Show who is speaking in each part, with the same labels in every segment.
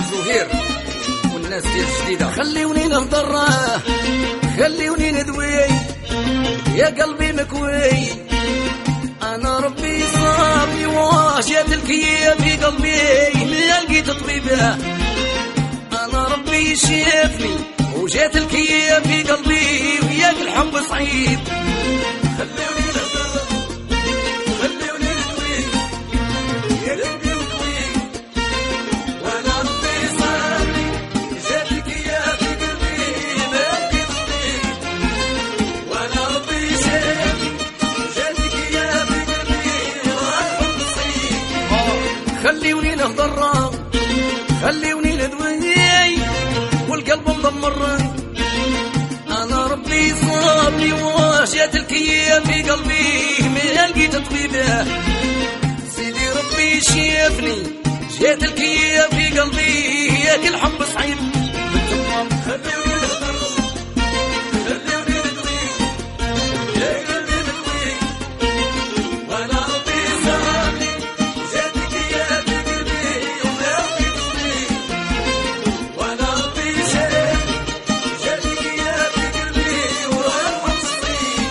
Speaker 1: زهير والناس ديال الجديدة. خليوني نهضر خليوني ندوي يا قلبي مكوي، انا ربي صابني وجات الكية في قلبي ما لقيت طبيبه، انا ربي شافني وجات الكية في قلبي وياك الحب صعيب. خليوني نهضر خليوني ندوي يا قلبي مكوي، وانا ربي صابني جات الكية في قلبي ما لقيت طبيب، وانا ربي شافني وجات الكية في قلبي والحب صعيب. خليوني نهضر خليوني ندوي والقلب مدمر، انا ربي صابني وجات الكية في قلبي ما لقيت طبيبه، سيدي ربي شافني جات الكية في قلبي ياك الحب صعيب. خليوني نهضر خليوني ندوي يا قلبي مكوي، وانا ربي صابني جات الكية في قلبي وما لقيت طبيب، وانا ربي شافني جات الكية في قلبي والحب صعيب.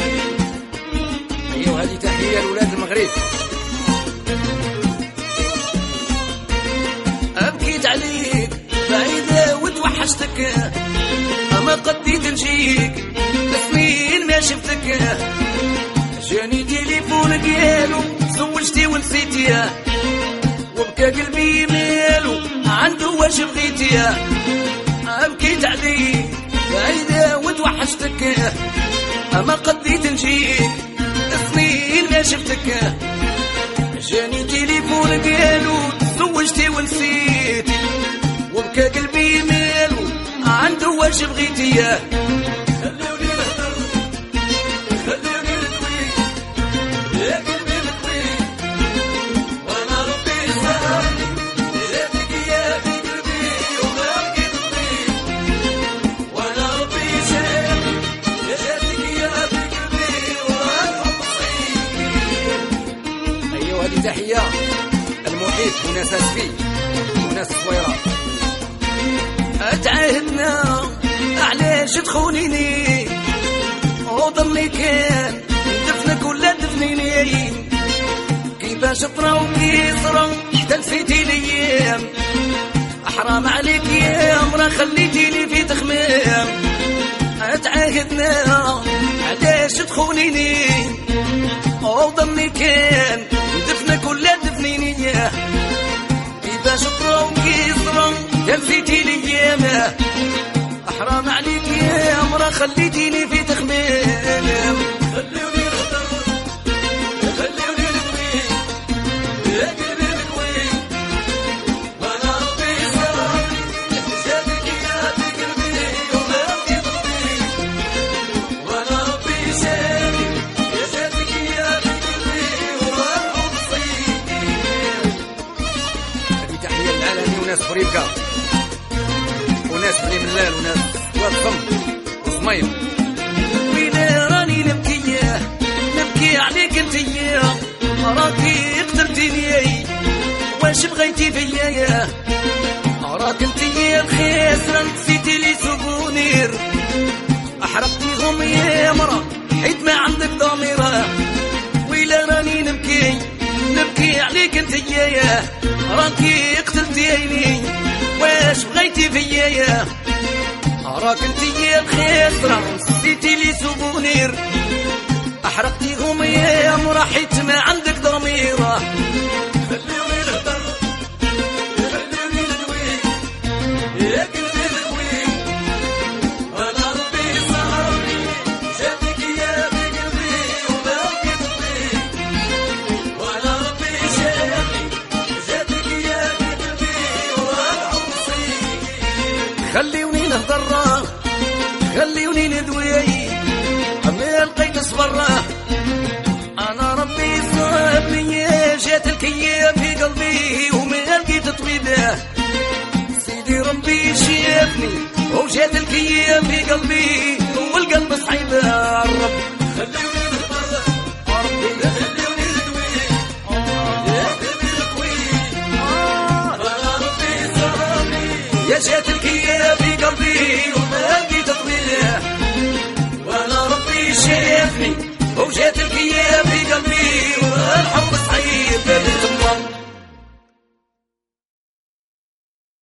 Speaker 1: ايوا هذه تحية لولاد المغرب. أبكيت عليك بعيدة وتوحشتك، أما قديت نجيك سنين ما شفتك، جاني تليفون قالوا زوجتي ونسيتي، وبكى قلبي مالو عنده واش بغيتي. أبكيت عليك بعيدة وتوحشتك، أما قديت نجيك سنين ما شفتك، جاني تليفون قالوا زوجتي ونسيتي، وبكى قلبي مالو عنده واش بغيتي. خليوني نهضر خليوني ندوي يا قلبي مكوي، وانا ربي صابني جات الكية في قلبي وما لقيت طبيب، وانا ربي شافني جات الكية في قلبي والحب صعيب. ايوا هذه تحية المحيط وناس اسفي وناس صويرة. اتعاهدنا علاش تخونيني وضلي كان دفنك ولا دفنيني، كيفاش طرا وكيصرا حتى نسيتي الايام، حرام عليك يا مرا خليتيني في تخمام. اتعاهدنا علاش تخونيني وضلي كان دفنك ولا دفنيني، كيفاش طرا وكيصرا نسيتي الايام، حرام عليك يا مرا خليتيني في تخمام. خليوني نهضر خليوني ندوي يا قلبي مكوي، وانا ربي صابني جات الكية في قلبي وما لقيت طبيب، وانا ربي شافني جات الكية في قلبي والحب صعيب. هذه تحية للعالمي وناس فريبكا وناس بني ملال وناس وصم وصميم. ويلي راني نبكي عليك انتيا، راكي قتلتيني واش بغيتي فيا، راك انتيا الخاسرة نسيتي لي سوفونير، احرقتيهم يا مرا حيت ما عندك ضميرة. ويلي راني نبكي عليك انتيا، راكي قتلتيني واش بغيتي فيا، راك انتيا الخاسرة نسيتي لي سوفونير، احرقتيهم يا مرا حيت ما عندك ضميرة. خليوني نهضر خليوني ندوي يا قلبي مكوي، وانا ربي صابني جات الكية في قلبي وما لقيت طبيب، وانا ربي شافني جات الكية في قلبي والحب صعيب. خليوني نهضر خليوني ندوي ما لقيت صبر، انا ربي صابني جات الكية في قلبي وما لقيت طبيبه، سيدي ربي شافني وجات الكية في قلبي والقلب صعيب. الرب خليوني